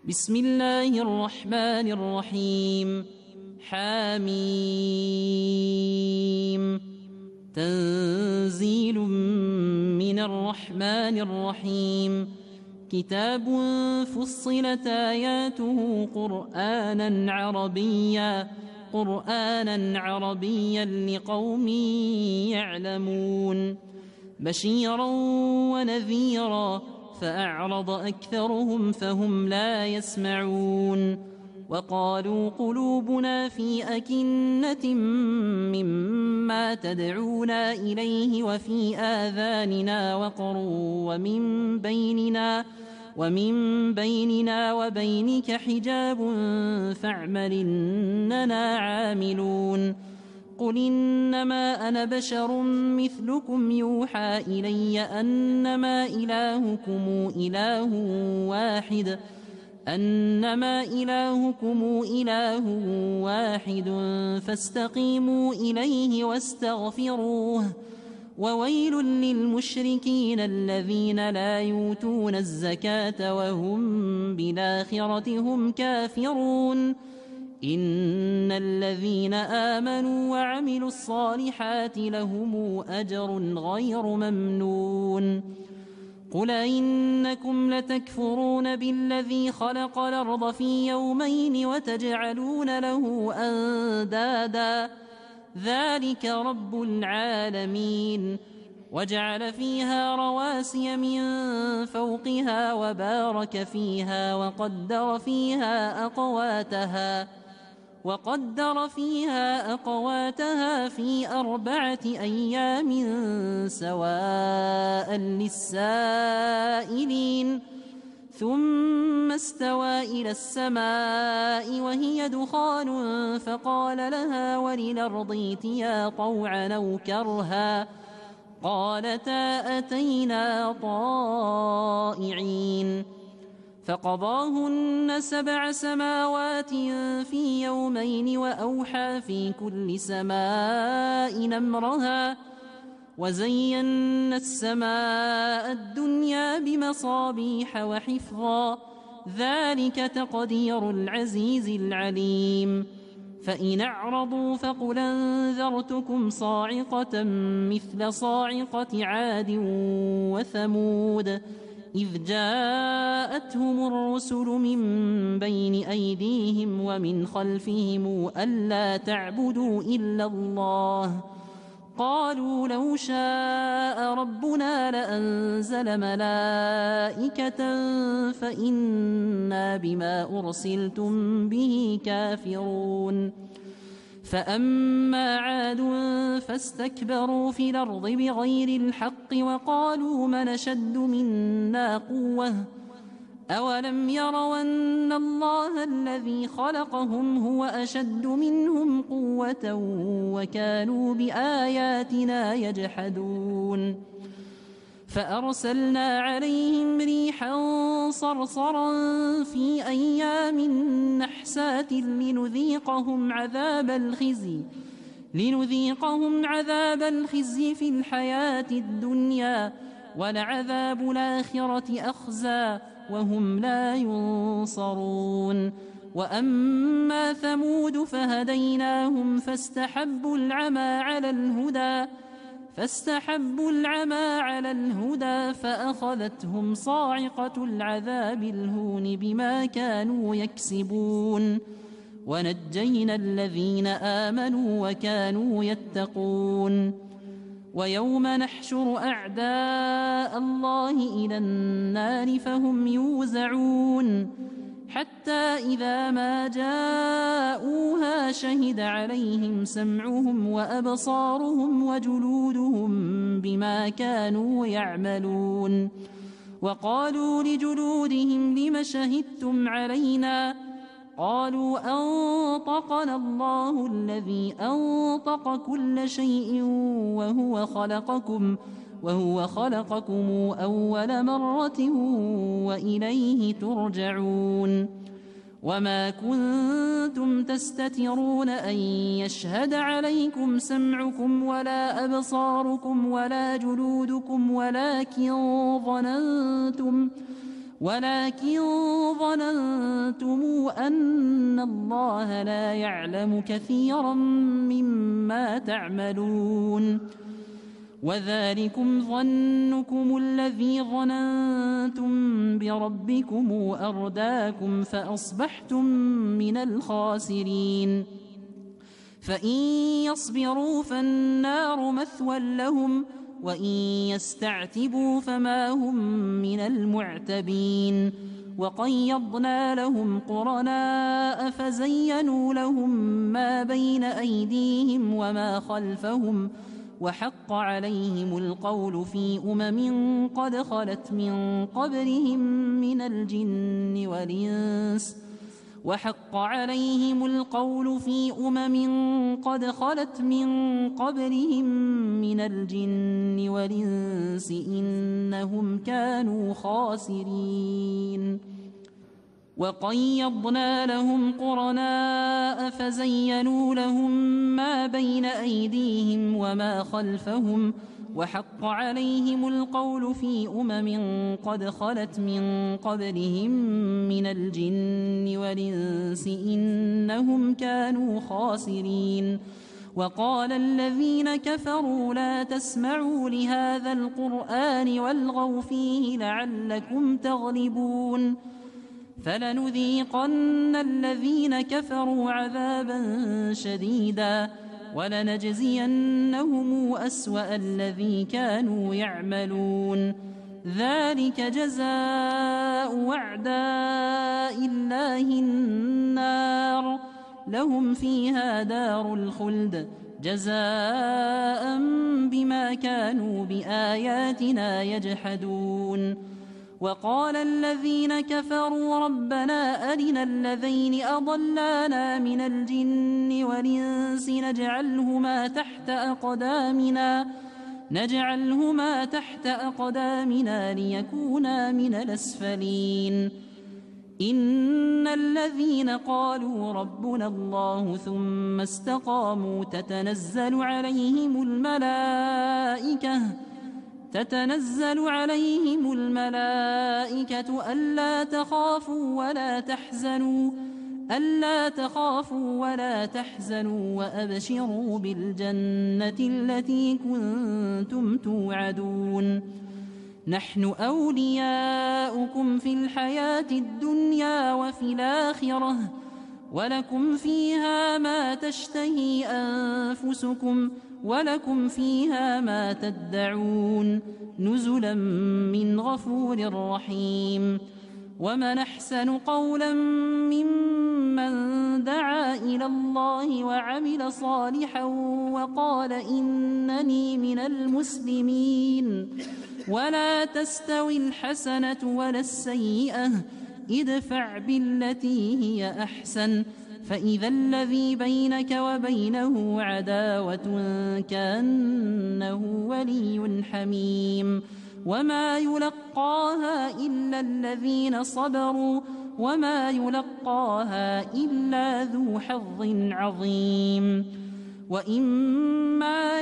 بسم الله الرحمن الرحيم. حميم. تنزيل من الرحمن الرحيم. كتاب فصلت آياته قرآنا عربيا لقوم يعلمون، بشيرا ونذيرا، فأعرض أكثرهم فهم لا يسمعون. وقالوا قلوبنا في أكنة مما تدعونا إليه وفي آذاننا وقر ومن بيننا وبينك حجاب فاعمل إننا عاملون. قل إنما أنا بشر مثلكم يوحى إلي أنما إلهكم إله واحد فاستقيموا إليه واستغفروه. وويل للمشركين الذين لا يؤتون الزكاة وهم بالآخرة هم كافرون. إن الذين آمنوا وعملوا الصالحات لهم أجر غير ممنون. قل إنكم لتكفرون بالذي خلق الأرض في يومين وتجعلون له أندادا ذلك رب العالمين. وجعل فيها رواسي من فوقها وبارك فيها وقدر فيها أقواتها في 4 أيام سواء للسائلين. ثم استوى إلى السماء وهي دخان فقال لها وللأرض ائتيا طوعا أو كرها قالتا أتينا طائعين. فقضاهن 7 سماوات في يومين وأوحى في كل سماء أمرها وزينا السماء الدنيا بمصابيح وحفظا ذلك تقدير العزيز العليم. فإن أعرضوا فقل أنذرتكم صاعقة مثل صاعقة عاد وثمود إذ جاءتهم الرسل من بين أيديهم ومن خلفهم ألا تعبدوا إلا الله قالوا لو شاء ربنا لأنزل ملائكة فإنا بما أرسلتم به كافرون. فأما عاد فاستكبروا في الأرض بغير الحق وقالوا من أشد منا قوة أولم يروا أن الله الذي خلقهم هو أشد منهم قوة وكانوا بآياتنا يجحدون. فأرسلنا عليهم ريحا صرصرا في أيام نحسات لنذيقهم عذاب الخزي في الحياة الدنيا ولعذاب الآخرة أخزى وهم لا ينصرون. وأما ثمود فهديناهم فاستحبوا العمى على الهدى فأخذتهم صاعقة العذاب الهون بما كانوا يكسبون. ونجينا الذين آمنوا وكانوا يتقون. ويوم نحشر أعداء الله إلى النار فهم يوزعون حتى إذا ما جاءوها شهد عليهم سمعهم وأبصارهم وجلودهم بما كانوا يعملون. وقالوا لجلودهم لم شهدتم علينا قالوا أنطقنا الله الذي أنطق كل شيء وهو خلقكم أول مرة وإليه ترجعون. وما كنتم تستترون أن يشهد عليكم سمعكم ولا أبصاركم ولا جلودكم ولكن ظننتم أن الله لا يعلم كثيرا مما تعملون وذلكم ظنكم الذي ظننتم بربكم أرداكم فأصبحتم من الخاسرين فإن يصبروا فالنار مثوى لهم وإن يستعتبوا فما هم من المعتبين وقيضنا لهم قرناء فزينوا لهم ما بين أيديهم وما خلفهم وحق عليهم القول في قد خلت من قبلهم من الجن والإنس وحق عليهم القول في قد خلت من قبلهم من الجن والإنس إنهم كانوا خاسرين وقيضنا لهم قرناء فزينوا لهم ما بين أيديهم وما خلفهم وحق عليهم القول في قد خلت من قبلهم من الجن والإنس إنهم كانوا خاسرين وقال الذين كفروا لا تسمعوا لهذا القرآن والغوا فيه لعلكم تغلبون فلنذيقن الذين كفروا عذابا شديدا ولنجزينهم أسوأ الذي كانوا يعملون ذلك جزاء أعداء الله النار لهم فيها دار الخلد جزاء بما كانوا بآياتنا يجحدون وقال الذين كفروا ربنا أرنا الذين أضلانا من الجن والإنس نجعلهما تحت أقدامنا ليكونا من الأسفلين إن الذين قالوا ربنا الله ثم استقاموا تتنزل عليهم الملائكة ألا تخافوا ولا تحزنوا وأبشروا بالجنة التي كنتم توعدون نحن أولياؤكم في الحياة الدنيا وفي الآخرة ولكم فيها ما تشتهي أنفسكم ولكم فيها ما تدعون نزلا من غفور رحيم ومن أحسن قولا ممن دعا إلى الله وعمل صالحا وقال إنني من المسلمين ولا تستوي الحسنة ولا السيئة ادفع بالتي هي أحسن فإذا الذي بينك وبينه عداوة كأنه ولي حميم وما يلقاها إلا الذين صبروا وما يلقاها إلا ذو حظ عظيم وإما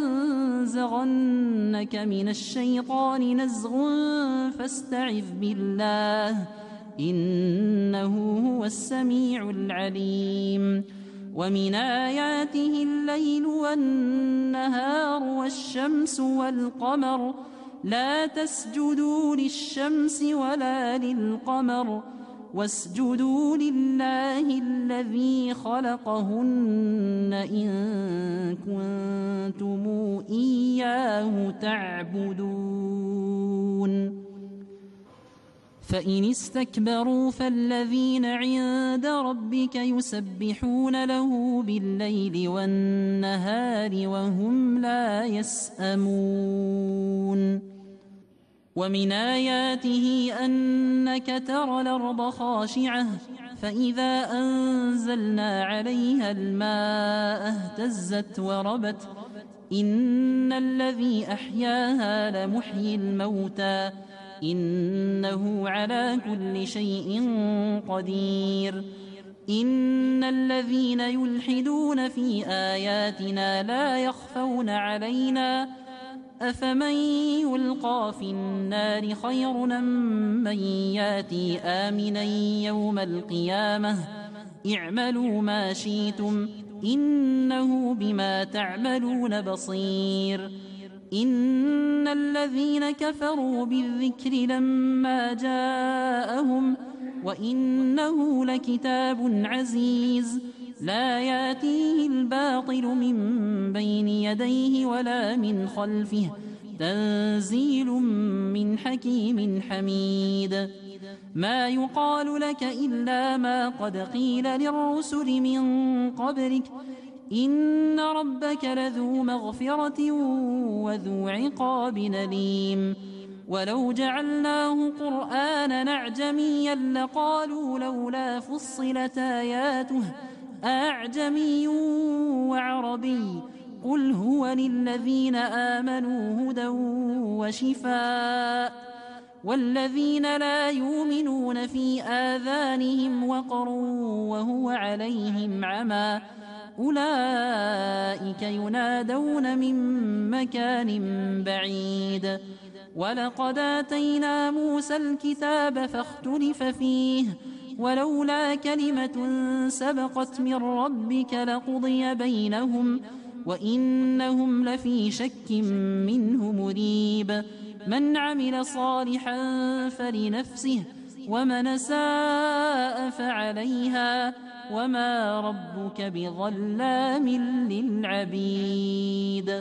ينزغنك من الشيطان نزغ فاستعذ بالله إنه هو السميع العليم ومن آياته الليل والنهار والشمس والقمر لا تسجدوا للشمس ولا للقمر واسجدوا لله الذي خلقهن إن كنتم إياه تعبدون فإن استكبروا فالذين عند ربك يسبحون له بالليل والنهار وهم لا يسأمون ومن آياته أنك ترى الأرض خاشعة فإذا أنزلنا عليها الماء اهتزت وربت إن الذي أحياها لمحيي الموتى إنه على كل شيء قدير إن الذين يلحدون في آياتنا لا يخفون علينا أفمن يلقى في النار خير أم من ياتي آمنا يوم القيامة اعملوا ما شئتم إنه بما تعملون بصير إن الذين كفروا بالذكر لما جاءهم وإنه لكتاب عزيز لا ياتيه الباطل من بين يديه ولا من خلفه تنزيل من حكيم حميد ما يقال لك إلا ما قد قيل للرسل من قبلك إن ربك لذو مغفرة وذو عقاب أليم ولو جعلناه قرآنا أعجميا لقالوا لولا فصلت آياته أعجمي وعربي قل هو للذين آمنوا هدى وشفاء والذين لا يؤمنون في آذانهم وقر وهو عليهم عمى أولئك ينادون من مكان بعيد ولقد آتينا موسى الكتاب فاختلف فيه ولولا كلمة سبقت من ربك لقضي بينهم وإنهم لفي شك منه مريب من عمل صالحا فلنفسه ومن ساء فعليها وما ربك بظلام للعبيد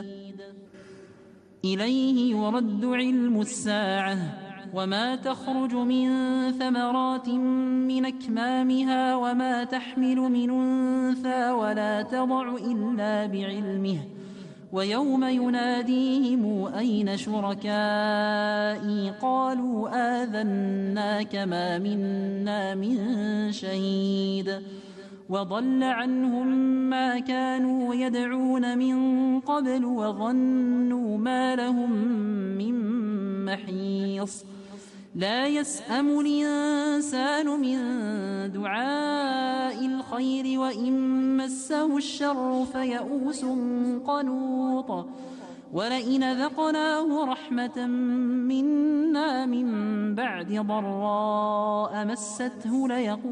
إليه يرد علم الساعة وما تخرج من ثمرات من أكمامها وما تحمل من أنثى ولا تضع إلا بعلمه ويوم يناديهم أين شركائي قالوا آذناك ما منا من شهيد وضل عنهم ما كانوا يدعون من قبل وظنوا ما لهم من محيص لا يسأم الإنسان من دعاء الخير وإن مسه الشر فيئوس قنوط ولئن ذقناه رحمة منا من بعد ضراء مسته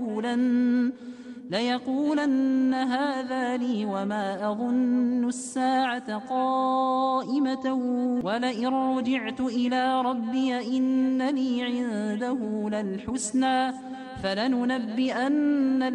ليقولن هذا لي وما أظن الساعة قائمة ولئن رجعت إلى ربي إن لي عنده للحسنى فلننبئن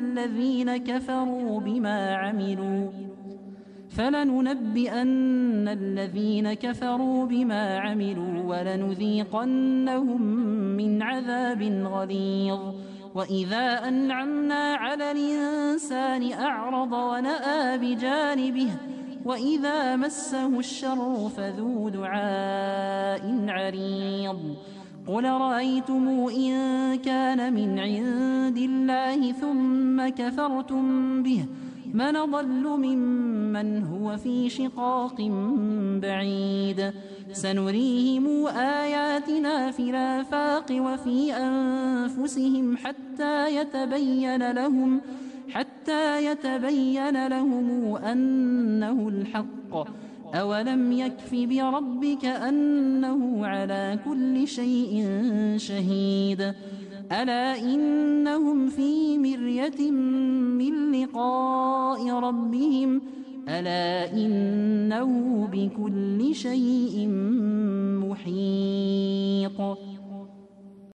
الذين كفروا بما عملوا ولنذيقنهم من عذاب غليظ وإذا أنعمنا على الإنسان أعرض ونأى بجانبه وإذا مسه الشر فذو دعاء عريض قل رأيتم إن كان من عند الله ثم كفرتم به من ضل ممن هو في شقاق بعيد سنريهم آياتنا في الآفاق وفي أنفسهم حتى يتبين لهم أنه الحق أولم يكف بربك أنه على كل شيء شهيد ألا إنهم في مرية من لقاء ربهم ألا إنه بكل شيء محيط